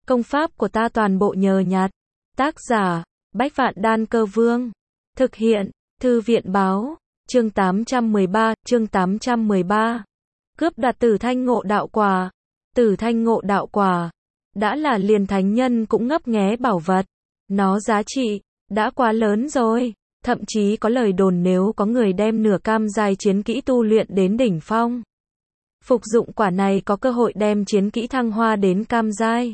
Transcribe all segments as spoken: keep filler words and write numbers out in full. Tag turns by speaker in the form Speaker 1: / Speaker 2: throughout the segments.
Speaker 1: Công pháp của ta toàn bộ nhờ nhặt. Tác giả, Bách Vạn Đan Cơ Vương. Thực hiện, Thư viện Báo. Chương tám trăm mười ba, chương tám trăm mười ba. Cướp đoạt Tử Thanh Ngộ Đạo Quả. Tử Thanh Ngộ Đạo Quả. Đã là liền thánh nhân cũng ngấp nghé bảo vật. Nó giá trị, đã quá lớn rồi. Thậm chí có lời đồn nếu có người đem nửa cam giai chiến kỹ tu luyện đến đỉnh phong. Phục dụng quả này có cơ hội đem chiến kỹ thăng hoa đến cam giai.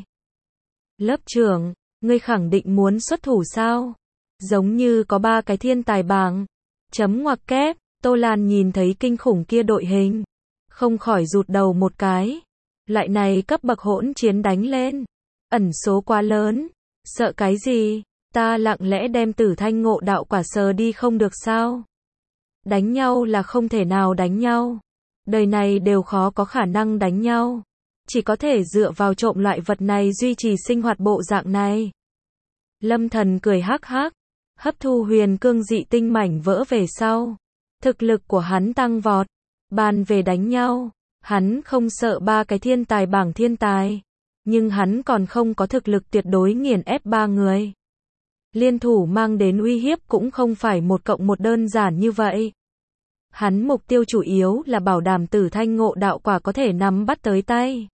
Speaker 1: Lớp trưởng, ngươi khẳng định muốn xuất thủ sao? Giống như có ba cái thiên tài bảng. Chấm ngoặc kép, Tô Lan nhìn thấy kinh khủng kia đội hình. Không khỏi rụt đầu một cái. Loại này cấp bậc hỗn chiến đánh lên. Ẩn số quá lớn. Sợ cái gì? Ta lặng lẽ đem Tử Thanh Ngộ Đạo Quả sờ đi không được sao? Đánh nhau là không thể nào đánh nhau. Đời này đều khó có khả năng đánh nhau. Chỉ có thể dựa vào trộm loại vật này duy trì sinh hoạt bộ dạng này. Lâm Thần cười hắc hắc. Hấp thu huyền cương dị tinh mảnh vỡ về sau. Thực lực của hắn tăng vọt. Bàn về đánh nhau. Hắn không sợ ba cái thiên tài bảng thiên tài. Nhưng hắn còn không có thực lực tuyệt đối nghiền ép ba người. Liên thủ mang đến uy hiếp cũng không phải một cộng một đơn giản như vậy. Hắn mục tiêu chủ yếu là bảo đảm Tử Thanh Ngộ Đạo Quả có thể nắm bắt tới tay.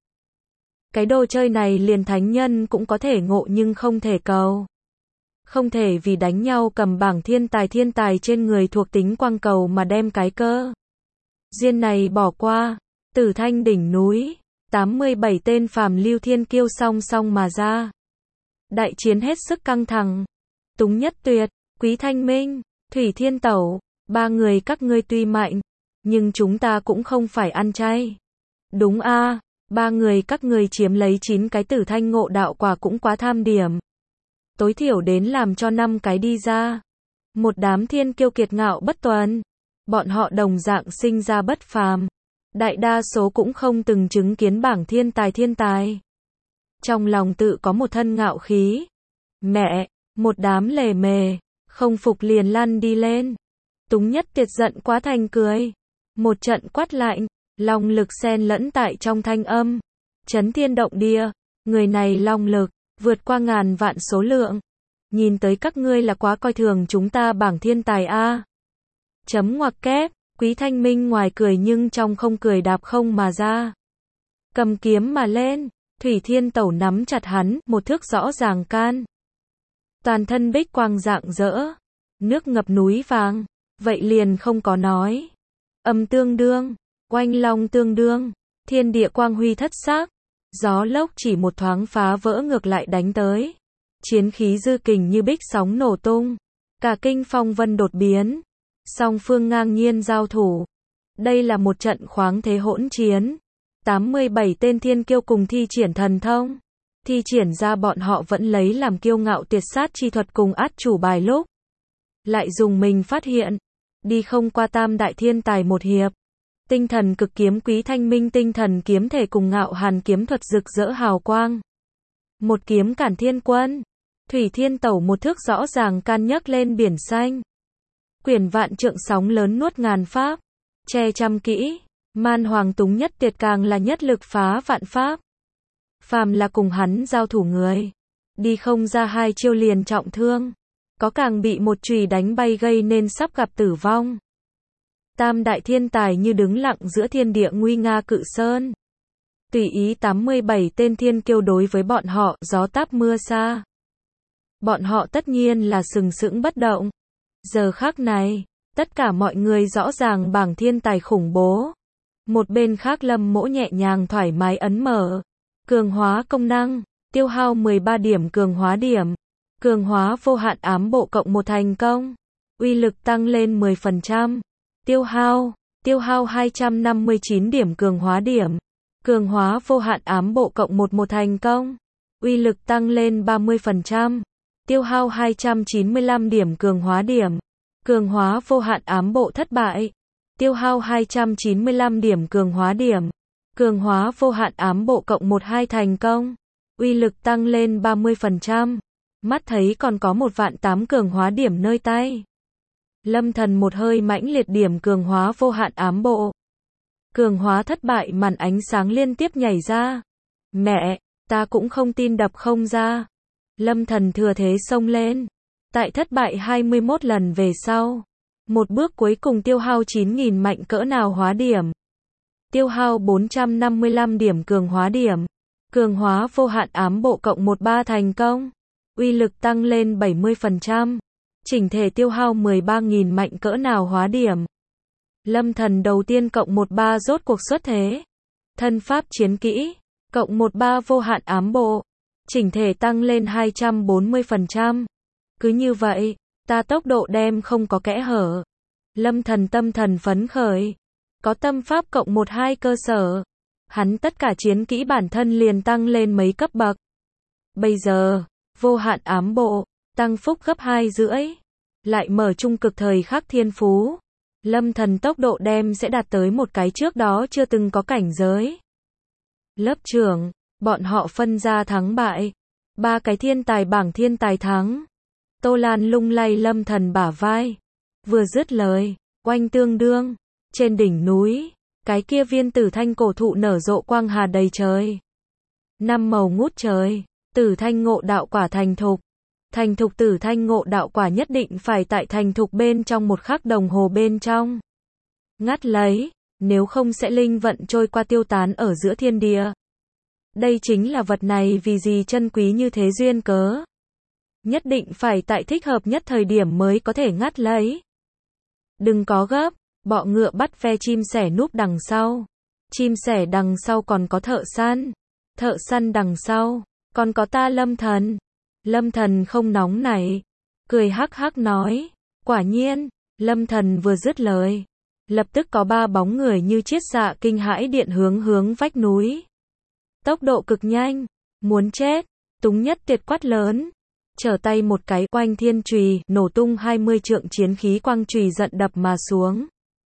Speaker 1: Cái đồ chơi này liền thánh nhân cũng có thể ngộ nhưng không thể cầu. Không thể vì đánh nhau cầm bảng thiên tài thiên tài trên người thuộc tính quang cầu mà đem cái cơ duyên này bỏ qua. Tử Thanh đỉnh núi, tám mươi bảy tên phàm lưu thiên kiêu song song mà ra. Đại chiến hết sức căng thẳng. Túng Nhất Tuyệt, Quý Thanh Minh, Thủy Thiên Tẩu, ba người các ngươi tuy mạnh, nhưng chúng ta cũng không phải ăn chay. Đúng a, ba người các ngươi chiếm lấy chín cái Tử Thanh Ngộ Đạo Quả cũng quá tham điểm. Tối thiểu đến làm cho năm cái đi ra. Một đám thiên kiêu kiệt ngạo bất tuần. Bọn họ đồng dạng sinh ra bất phàm. Đại đa số cũng không từng chứng kiến bảng thiên tài thiên tài. Trong lòng tự có một thân ngạo khí. Mẹ, một đám lề mề, không phục liền lăn đi lên. Túng Nhất Tuyệt giận quá thành cười. Một trận quát lạnh, long lực xen lẫn tại trong thanh âm. Chấn thiên động địa, người này long lực, vượt qua ngàn vạn số lượng. Nhìn tới các ngươi là quá coi thường chúng ta bảng thiên tài a. Chấm ngoặc kép, Quý Thanh Minh ngoài cười nhưng trong không cười đạp không mà ra. Cầm kiếm mà lên, Thủy Thiên Tẩu nắm chặt hắn, một thước rõ ràng can. Toàn thân bích quang rạng rỡ, nước ngập núi vàng, vậy liền không có nói. Âm tương đương, oanh long tương đương, thiên địa quang huy thất sắc, gió lốc chỉ một thoáng phá vỡ ngược lại đánh tới. Chiến khí dư kình như bích sóng nổ tung, cả kinh phong vân đột biến, song phương ngang nhiên giao thủ. Đây là một trận khoáng thế hỗn chiến. tám mươi bảy tên thiên kiêu cùng thi triển thần thông. Thi triển ra bọn họ vẫn lấy làm kiêu ngạo tuyệt sát chi thuật cùng át chủ bài lúc. Lại dùng mình phát hiện, đi không qua tam đại thiên tài một hiệp. Tinh thần cực kiếm Quý Thanh Minh tinh thần kiếm thể cùng ngạo hàn kiếm thuật rực rỡ hào quang. Một kiếm cản thiên quân. Thủy Thiên Tẩu một thước rõ ràng can nhấc lên biển xanh. Quyển vạn trượng sóng lớn nuốt ngàn pháp. Che trăm kỹ. Man Hoàng Túng Nhất Tuyệt càng là nhất lực phá vạn pháp. Phàm là cùng hắn giao thủ người. Đi không ra hai chiêu liền trọng thương. Có càng bị một chùy đánh bay gây nên sắp gặp tử vong. Tam đại thiên tài như đứng lặng giữa thiên địa nguy nga cự sơn. Tùy ý tám mươi bảy tên thiên kiêu đối với bọn họ gió táp mưa xa. Bọn họ tất nhiên là sừng sững bất động. Giờ khắc này, tất cả mọi người rõ ràng bảng thiên tài khủng bố. Một bên khác Lâm Mỗ nhẹ nhàng thoải mái ấn mở. Cường hóa công năng, tiêu hao mười ba điểm cường hóa điểm. Cường hóa vô hạn ám bộ cộng một thành công. Uy lực tăng lên mười phần trăm. Tiêu hao, tiêu hao hai trăm năm mươi chín điểm cường hóa điểm. Cường hóa vô hạn ám bộ cộng một một thành công. Uy lực tăng lên ba mươi phần trăm. Tiêu hao hai trăm chín mươi lăm điểm cường hóa điểm. Cường hóa vô hạn ám bộ thất bại. Tiêu hao hai trăm chín mươi lăm điểm cường hóa điểm. Cường hóa vô hạn ám bộ cộng một hai thành công. Uy lực tăng lên ba mươi phần trăm. Mắt thấy còn có một vạn tám cường hóa điểm nơi tay. Lâm Thần một hơi mãnh liệt điểm cường hóa vô hạn ám bộ. Cường hóa thất bại màn ánh sáng liên tiếp nhảy ra. Mẹ, Ta cũng không tin đập không ra. Lâm Thần thừa thế xông lên. Tại thất bại hai mươi mốt lần về sau. Một bước cuối cùng tiêu hao chín nghìn mạnh cỡ nào hóa điểm. Tiêu hao bốn trăm năm mươi lăm điểm cường hóa điểm. Cường hóa vô hạn ám bộ cộng mười ba thành công. Uy lực tăng lên bảy mươi phần trăm. Chỉnh thể tiêu hao mười ba nghìn mạnh cỡ nào hóa điểm. Lâm Thần đầu tiên cộng mười ba rốt cuộc xuất thế. Thân pháp chiến kỹ. Cộng mười ba vô hạn ám bộ. Chỉnh thể tăng lên hai trăm bốn mươi phần trăm. Cứ như vậy, ta tốc độ đem không có kẽ hở. Lâm Thần tâm thần phấn khởi. Có tâm pháp cộng mười hai cơ sở. Hắn tất cả chiến kỹ bản thân liền tăng lên mấy cấp bậc. Bây giờ, vô hạn ám bộ, tăng phúc gấp hai rưỡi. Lại mở trung cực thời khắc thiên phú. Lâm Thần tốc độ đem sẽ đạt tới một cái trước đó chưa từng có cảnh giới. Lớp trưởng, bọn họ phân ra thắng bại. Ba cái thiên tài bảng thiên tài thắng. Tô Lan lung lay Lâm Thần bả vai. Vừa dứt lời, oanh tương đương. Trên đỉnh núi, cái kia viên tử thanh cổ thụ nở rộ quang hà đầy trời. Năm màu ngút trời, tử thanh ngộ đạo quả thành thục. Thành thục tử thanh ngộ đạo quả nhất định phải tại thành thục bên trong một khắc đồng hồ bên trong. Ngắt lấy, nếu không sẽ linh vận trôi qua tiêu tán ở giữa thiên địa. Đây chính là vật này vì gì chân quý như thế duyên cớ. Nhất định phải tại thích hợp nhất thời điểm mới có thể ngắt lấy. Đừng có gấp, bọ ngựa bắt ve chim sẻ núp đằng sau. Chim sẻ đằng sau còn có thợ săn. Thợ săn đằng sau, còn có ta Lâm Thần. Lâm Thần không nóng nảy. Cười hắc hắc nói. Quả nhiên, Lâm Thần vừa dứt lời. Lập tức có ba bóng người như chiết xạ kinh hãi điện hướng hướng vách núi. Tốc độ cực nhanh. Muốn chết. Túng nhất tuyệt quát lớn. Trở tay một cái oanh thiên chùy, nổ tung hai mươi trượng chiến khí quang chùy giận đập mà xuống.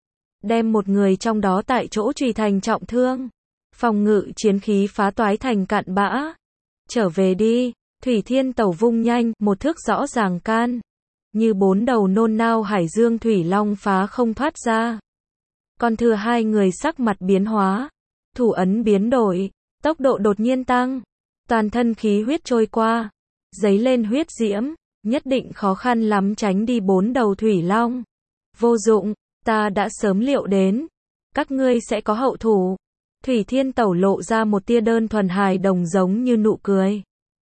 Speaker 1: Đem một người trong đó tại chỗ chùy thành trọng thương. Phòng ngự chiến khí phá toái thành cạn bã. Trở về đi, Thủy Thiên Tẩu vung nhanh, một thước rõ ràng can. Như bốn đầu nôn nao hải dương thủy long phá không thoát ra. Còn thừa hai người sắc mặt biến hóa. Thủ ấn biến đổi, tốc độ đột nhiên tăng. Toàn thân khí huyết trôi qua. Giấy lên huyết diễm, nhất định khó khăn lắm tránh đi bốn đầu thủy long. Vô dụng, ta đã sớm liệu đến. Các ngươi sẽ có hậu thủ. Thủy Thiên Tẩu lộ ra một tia đơn thuần hài đồng giống như nụ cười.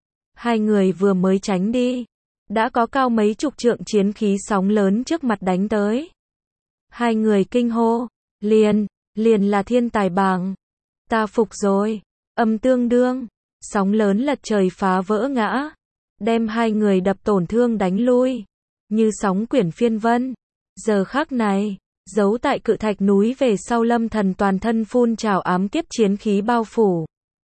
Speaker 1: Hai người vừa mới tránh đi. Đã có cao mấy chục trượng chiến khí sóng lớn trước mặt đánh tới. Hai người kinh hô. Liền, liền là thiên tài bảng. Ta phục rồi. Âm tương đương. Sóng lớn lật trời phá vỡ ngã. Đem hai người đập tổn thương đánh lui. Như sóng quyển phiên vân. Giờ khắc này, giấu tại cự thạch núi về sau Lâm Thần toàn thân phun trào ám kiếp chiến khí bao phủ.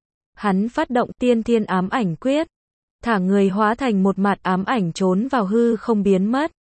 Speaker 1: Hắn phát động tiên thiên ám ảnh quyết. Thả người hóa thành một mặt ám ảnh trốn vào hư không biến mất.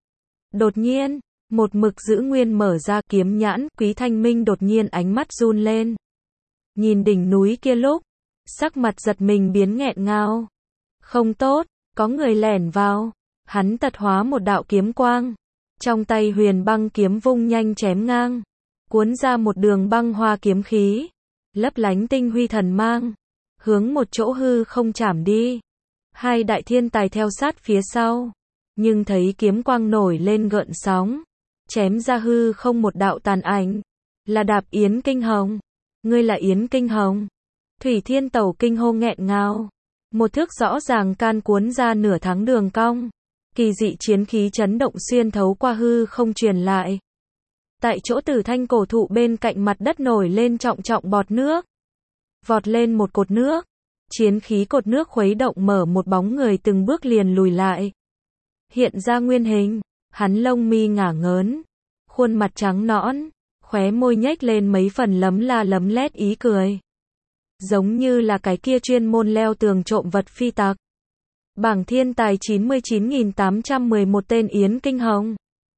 Speaker 1: Đột nhiên, một mực giữ nguyên mở ra kiếm nhãn, Quý Thanh Minh đột nhiên ánh mắt run lên. Nhìn đỉnh núi kia lúc, sắc mặt giật mình biến nghẹn ngào. Không tốt, có người lẻn vào. Hắn tật hóa một đạo kiếm quang. Trong tay huyền băng kiếm vung nhanh chém ngang. Cuốn ra một đường băng hoa kiếm khí. Lấp lánh tinh huy thần mang. Hướng một chỗ hư không chảm đi. Hai đại thiên tài theo sát phía sau. Nhưng thấy kiếm quang nổi lên gợn sóng. Chém ra hư không một đạo tàn ảnh. Là Đạp Yến Kinh Hồng. Ngươi là Yến Kinh Hồng. Thủy Thiên Tẩu kinh hô nghẹn ngào. Một thước rõ ràng can cuốn ra nửa tháng đường cong. Kỳ dị chiến khí chấn động xuyên thấu qua hư không truyền lại. Tại chỗ tử thanh cổ thụ bên cạnh mặt đất nổi lên trọng trọng bọt nước. Vọt lên một cột nước. Chiến khí cột nước khuấy động mở một bóng người từng bước liền lùi lại. Hiện ra nguyên hình. Hắn lông mi ngả ngớn. Khuôn mặt trắng nõn. Khóe môi nhếch lên mấy phần lấm la lấm lét ý cười. Giống như là cái kia chuyên môn leo tường trộm vật phi tặc. Bảng thiên tài chín mươi chín nghìn tám trăm mười một tên Yến Kinh Hồng.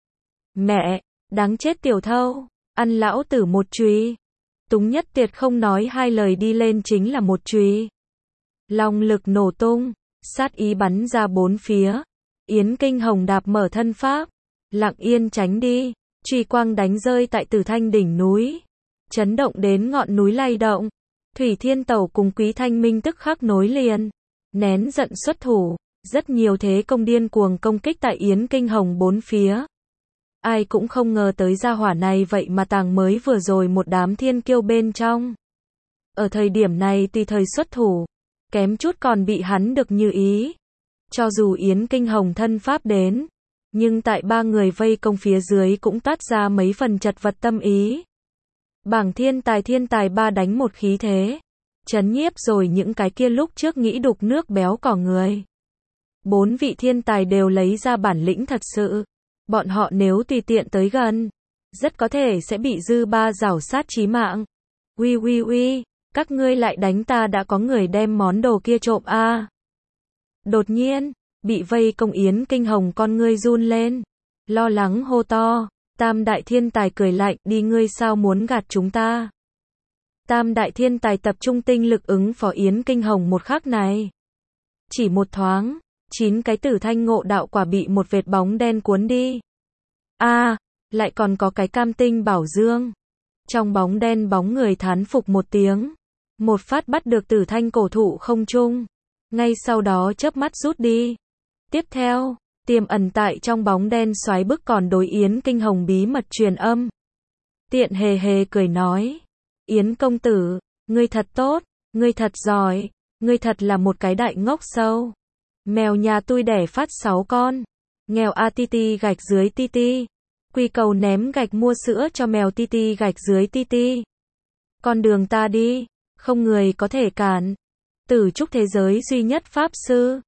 Speaker 1: Mẹ, đáng chết tiểu thâu, ăn lão tử một chùy. Túng nhất tuyệt không nói hai lời đi lên chính là một chùy. Long lực nổ tung, sát ý bắn ra bốn phía. Yến Kinh Hồng đạp mở thân pháp, lặng yên tránh đi, chùy quang đánh rơi tại Tử Thanh đỉnh núi, chấn động đến ngọn núi lay động. Thủy Thiên Tẩu cùng Quý Thanh Minh tức khắc nối liền, nén giận xuất thủ, rất nhiều thế công điên cuồng công kích tại Yến Kinh Hồng bốn phía. Ai cũng không ngờ tới gia hỏa này vậy mà tàng mới vừa rồi một đám thiên kiêu bên trong. Ở thời điểm này tùy thời xuất thủ, kém chút còn bị hắn được như ý. Cho dù Yến Kinh Hồng thân pháp đến, nhưng tại ba người vây công phía dưới cũng toát ra mấy phần chật vật tâm ý. Bảng thiên tài thiên tài ba đánh một khí thế, chấn nhiếp rồi những cái kia lúc trước nghĩ đục nước béo cỏ người. Bốn vị thiên tài đều lấy ra bản lĩnh thật sự. Bọn họ nếu tùy tiện tới gần, rất có thể sẽ bị dư ba rảo sát chí mạng. Uy uy uy, các ngươi lại đánh ta, đã có người đem món đồ kia trộm a. À. Đột nhiên, bị vây công Yến Kinh Hồng con ngươi run lên, lo lắng hô to. Tam đại thiên tài cười lạnh, đi ngươi sao muốn gạt chúng ta? Tam đại thiên tài tập trung tinh lực ứng phó Yến Kinh Hồng một khắc này. Chỉ một thoáng, chín cái tử thanh ngộ đạo quả bị một vệt bóng đen cuốn đi. A, à, lại còn có cái cam tinh bảo dương. Trong bóng đen bóng người thán phục một tiếng, một phát bắt được tử thanh cổ thụ không trung, ngay sau đó chớp mắt rút đi. Tiếp theo, tiềm ẩn tại trong bóng đen xoáy bức còn đối Yến Kinh Hồng bí mật truyền âm. Tiện hề hề cười nói, Yến công tử, ngươi thật tốt, ngươi thật giỏi, ngươi thật là một cái đại ngốc sâu. Mèo nhà tôi đẻ phát sáu con, nghèo a ti ti gạch dưới ti ti, quy cầu ném gạch mua sữa cho mèo ti ti gạch dưới ti ti. Con đường ta đi, không người có thể cản. Tử trúc thế giới duy nhất pháp sư,